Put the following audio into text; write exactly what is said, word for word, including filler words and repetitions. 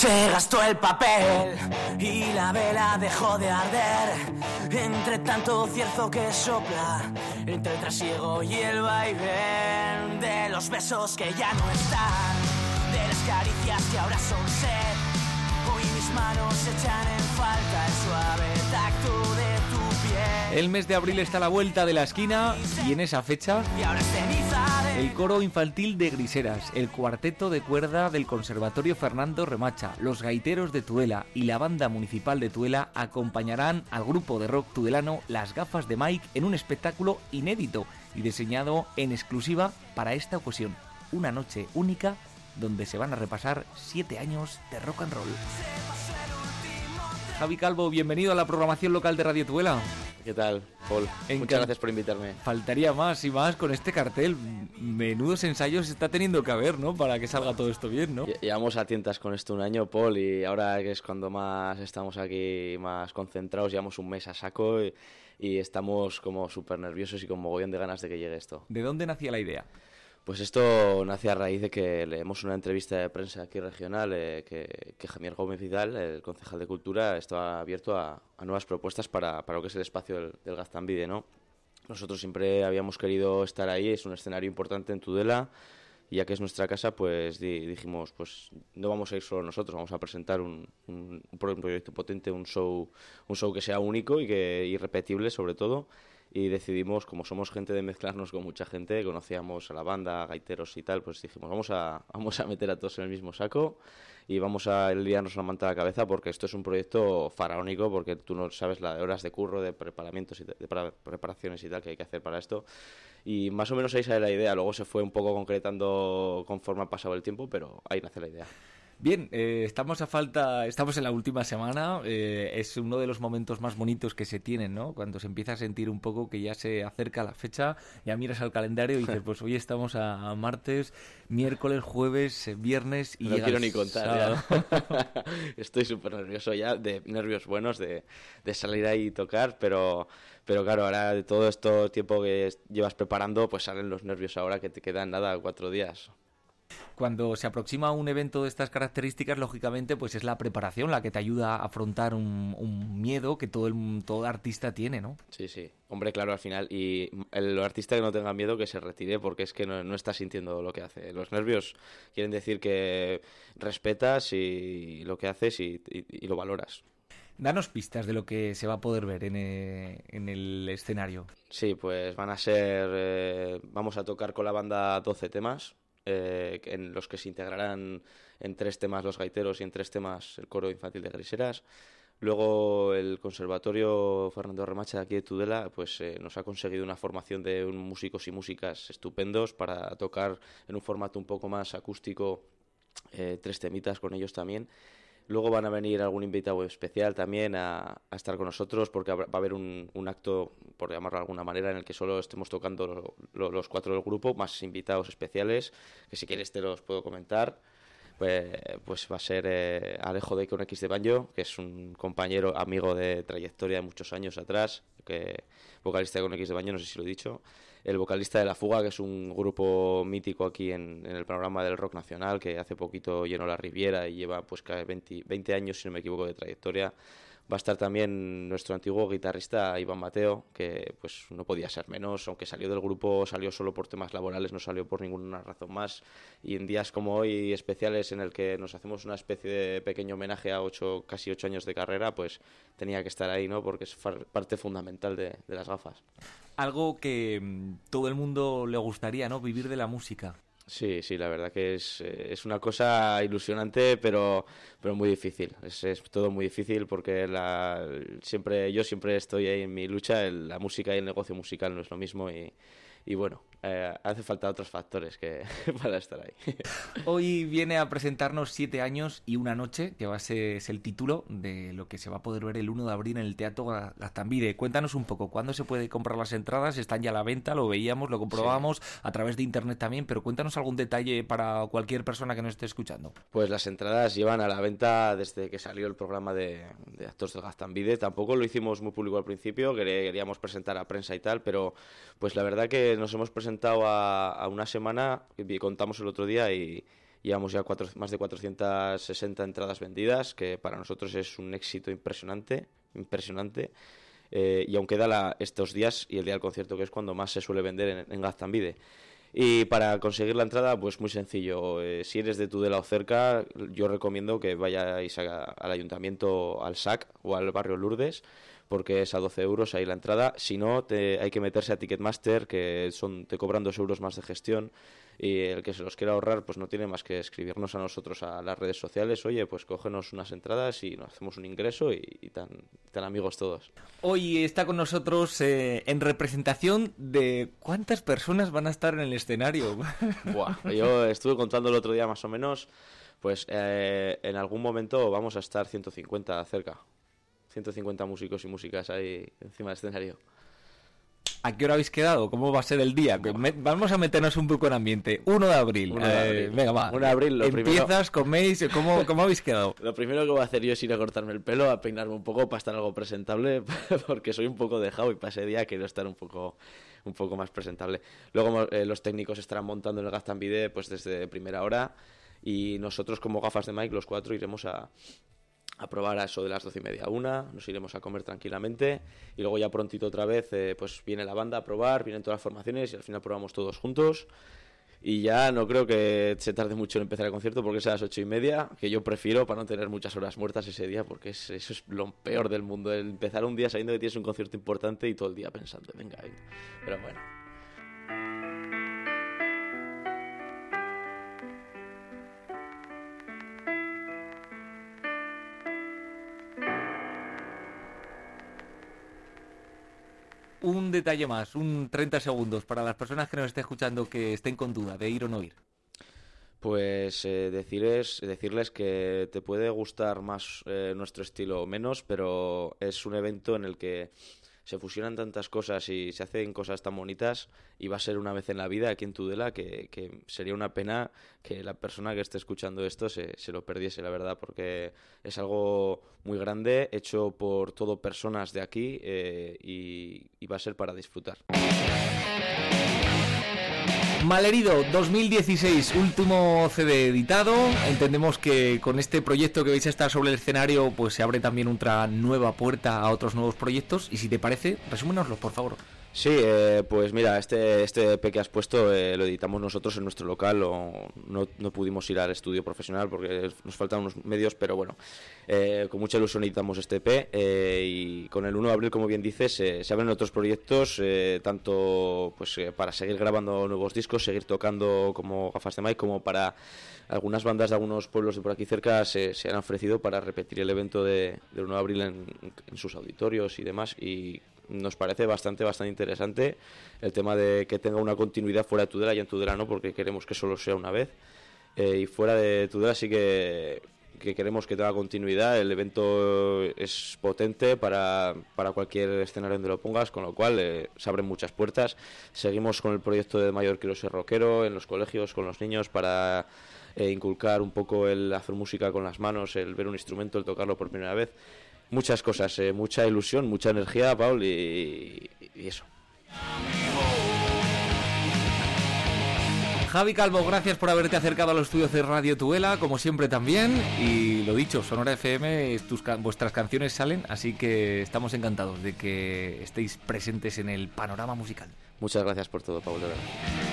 Se gastó el papel y la vela dejó de arder. Entre tanto cierzo que sopla, entre el trasiego y el vaivén de los besos que ya no están, de las caricias que ahora son sed. Hoy mis manos echan en falta el suave tacto de tu piel. El mes de abril está a la vuelta de la esquina y en esa fecha Y ahora es ceniza de... el coro infantil de Griseras, el cuarteto de cuerda del Conservatorio Fernando Remacha, los gaiteros de Tudela y la banda municipal de Tudela acompañarán al grupo de rock tudelano Las Gafas de Mike en un espectáculo inédito y diseñado en exclusiva para esta ocasión. Una noche única donde se van a repasar siete años de rock and roll. Javi Calvo, bienvenido a la programación local de Radio Tudela. ¿Qué tal, Paul? Encan- Muchas gracias por invitarme. Faltaría más y más con este cartel. Menudos ensayos está teniendo que haber, ¿no? Para que salga todo esto bien, ¿no? Lle- Llevamos a tientas con esto un año, Paul, y ahora que es cuando más estamos aquí más concentrados, llevamos un mes a saco y, y estamos como súper nerviosos y con mogollón de ganas de que llegue esto. ¿De dónde nacía la idea? Pues esto nace a raíz de que leemos una entrevista de prensa aquí regional eh, que, que Javier Gómez Vidal, el concejal de Cultura, estaba abierto a, a nuevas propuestas para, para lo que es el espacio del, del Gaztambide, ¿no? Nosotros siempre habíamos querido estar ahí, es un escenario importante en Tudela, y ya que es nuestra casa, pues di, dijimos, pues no vamos a ir solo nosotros, vamos a presentar un, un, un proyecto potente, un show, un show que sea único y que irrepetible sobre todo. Y decidimos, como somos gente de mezclarnos con mucha gente, conocíamos a la banda, a gaiteros y tal, pues dijimos, vamos a, vamos a meter a todos en el mismo saco y vamos a liarnos una manta a la cabeza porque esto es un proyecto faraónico, porque tú no sabes la de horas de curro, de preparamientos y de, de para- preparaciones y tal que hay que hacer para esto. Y más o menos ahí sale la idea, luego se fue un poco concretando conforme ha pasado el tiempo, pero ahí nace la idea. Bien, eh, estamos a falta, estamos en la última semana, eh, es uno de los momentos más bonitos que se tienen, ¿no? Cuando se empieza a sentir un poco que ya se acerca la fecha, ya miras al calendario y dices, pues hoy estamos a, a martes, miércoles, jueves, eh, viernes y No llega quiero el ni contar sábado. ya. Estoy súper nervioso ya, de nervios buenos, de, de salir ahí y tocar, pero, pero claro, ahora de todo esto tiempo que llevas preparando, pues salen los nervios ahora que te quedan nada, cuatro días. Cuando se aproxima un evento de estas características, lógicamente, pues es la preparación la que te ayuda a afrontar un, un miedo que todo el todo artista tiene, ¿no? Sí, sí. Hombre, claro, al final. Y el artista que no tenga miedo que se retire porque es que no, no está sintiendo lo que hace. Los nervios quieren decir que respetas y lo que haces y, y, y lo valoras. Danos pistas de lo que se va a poder ver en, eh, en el escenario. Sí, pues van a ser... eh, vamos a tocar con la banda doce temas. Eh, en los que se integrarán en tres temas los gaiteros y en tres temas el coro infantil de Griseras. Luego el Conservatorio Fernando Remacha de aquí de Tudela pues eh, nos ha conseguido una formación de un, músicos y músicas estupendos para tocar en un formato un poco más acústico eh, tres temitas con ellos también. Luego van a venir algún invitado especial también a, a estar con nosotros porque habrá- va a haber un, un acto, por llamarlo de alguna manera, en el que solo estemos tocando lo- lo- los cuatro del grupo, más invitados especiales, que si quieres te los puedo comentar. Pues, pues va a ser eh, Alejo de Icon X de Banjo, que es un compañero, amigo de trayectoria de muchos años atrás, que vocalista de Icon X de Banjo, no sé si lo he dicho. El vocalista de La Fuga, que es un grupo mítico aquí en, en el panorama del rock nacional, que hace poquito llenó la Riviera y lleva pues casi veinte, veinte años, si no me equivoco, de trayectoria. Va a estar también nuestro antiguo guitarrista Iván Mateo, que pues no podía ser menos, aunque salió del grupo, salió solo por temas laborales, no salió por ninguna razón más. Y en días como hoy, especiales en el que nos hacemos una especie de pequeño homenaje a ocho, casi ocho años de carrera, pues tenía que estar ahí, ¿no? Porque es far- parte fundamental de, de las gafas. Algo que mm, todo el mundo le gustaría, ¿no? Vivir de la música. Sí, sí, la verdad que es, eh, es una cosa ilusionante, pero, pero muy difícil. Es, es todo muy difícil porque la, siempre, yo siempre estoy ahí en mi lucha. El- la música y el negocio musical no es lo mismo y, y bueno, eh, hace falta otros factores que para estar ahí. Hoy viene a presentarnos Siete años y una noche, que va a ser es el título de lo que se va a poder ver el uno de abril en el Teatro Ga- Gaztambide. Cuéntanos un poco, ¿cuándo se puede comprar las entradas? Están ya a la venta, lo veíamos, lo comprobamos a través de internet también, pero cuéntanos algún detalle para cualquier persona que nos esté escuchando. Pues las entradas llevan a la venta desde que salió el programa de, de actores del Gaztambide. Tampoco lo hicimos muy público al principio, quere- queríamos presentar a prensa y tal, pero pues la verdad que nos hemos presentado a, a una semana, y contamos el otro día y, Llevamos ya cuatro, más de cuatrocientas sesenta entradas vendidas, que para nosotros es un éxito impresionante, impresionante. Eh, y aún queda la, estos días y el día del concierto, que es cuando más se suele vender en, en Gaztambide. Y para conseguir la entrada, pues muy sencillo. Eh, si eres de Tudela o cerca, yo recomiendo que vayáis a, al ayuntamiento, al S A C o al barrio Lourdes, porque es a doce euros ahí la entrada. Si no, te, hay que meterse a Ticketmaster, que son te cobran dos euros más de gestión. Y el que se los quiera ahorrar, pues no tiene más que escribirnos a nosotros a las redes sociales. Oye, pues cógenos unas entradas y nos hacemos un ingreso y, y tan, tan amigos todos. Hoy está con nosotros eh, en representación de cuántas personas van a estar en el escenario. Buah, yo estuve contando el otro día más o menos, pues eh, en algún momento vamos a estar ciento cincuenta cerca. ciento cincuenta músicos y músicas ahí encima del escenario. ¿A qué hora habéis quedado? ¿Cómo va a ser el día? Me, vamos a meternos un poco en ambiente. uno de abril. uno de abril. Eh, venga, va. uno de abril, lo Empiezas, primero... coméis, ¿cómo, ¿cómo habéis quedado? Lo primero que voy a hacer yo es ir a cortarme el pelo, a peinarme un poco para estar algo presentable, porque soy un poco dejado y para ese día quiero estar un poco, un poco más presentable. Luego eh, los técnicos estarán montando en el Gaztambide pues desde primera hora y nosotros como Gafas de Mike, los cuatro, iremos a... a probar a eso de las doce y media a una, nos iremos a comer tranquilamente y luego ya prontito otra vez eh, pues viene la banda a probar, vienen todas las formaciones y al final probamos todos juntos y ya no creo que se tarde mucho en empezar el concierto porque es a las ocho y media, que yo prefiero para no tener muchas horas muertas ese día porque es, eso es lo peor del mundo, el empezar un día sabiendo que tienes un concierto importante y todo el día pensando, venga, venga. Pero bueno. Un detalle más, un treinta segundos para las personas que nos estén escuchando que estén con duda de ir o no ir. Pues eh, decirles, decirles que te puede gustar más eh, nuestro estilo o menos, pero es un evento en el que se fusionan tantas cosas y se hacen cosas tan bonitas y va a ser una vez en la vida aquí en Tudela que, que sería una pena que la persona que esté escuchando esto se, se lo perdiese, la verdad, porque es algo muy grande, hecho por todo personas de aquí eh, y, y va a ser para disfrutar. Malherido dos mil dieciséis, último C D editado. Entendemos que con este proyecto que vais a estar sobre el escenario pues se abre también otra nueva puerta a otros nuevos proyectos y si te parece, resúmenoslos por favor. Sí, eh, pues mira, este, este E P que has puesto eh, lo editamos nosotros en nuestro local, o no, no pudimos ir al estudio profesional porque nos faltan unos medios, pero bueno, eh, con mucha ilusión editamos este E P eh, y con el uno de abril, como bien dices, eh, se abren otros proyectos, eh, tanto pues eh, para seguir grabando nuevos discos, seguir tocando como Gafas de Mike, como para algunas bandas de algunos pueblos de por aquí cerca se, se han ofrecido para repetir el evento de, del uno de abril en, en sus auditorios y demás, y nos parece bastante, bastante interesante el tema de que tenga una continuidad fuera de Tudela y en Tudela no, porque queremos que solo sea una vez. Eh, y fuera de Tudela sí que, que queremos que tenga continuidad. El evento es potente para, para cualquier escenario donde lo pongas, con lo cual eh, se abren muchas puertas. Seguimos con el proyecto de Mayor Quiero Ser Rockero en los colegios, con los niños, para eh, inculcar un poco el hacer música con las manos, el ver un instrumento, el tocarlo por primera vez. Muchas cosas, eh, mucha ilusión, mucha energía, Paul, y, y eso. Javi Calvo, gracias por haberte acercado a los estudios de Radio Tudela, como siempre también. Y lo dicho, Sonora F M, tus, vuestras canciones salen, así que estamos encantados de que estéis presentes en el panorama musical. Muchas gracias por todo, Paul, de verdad.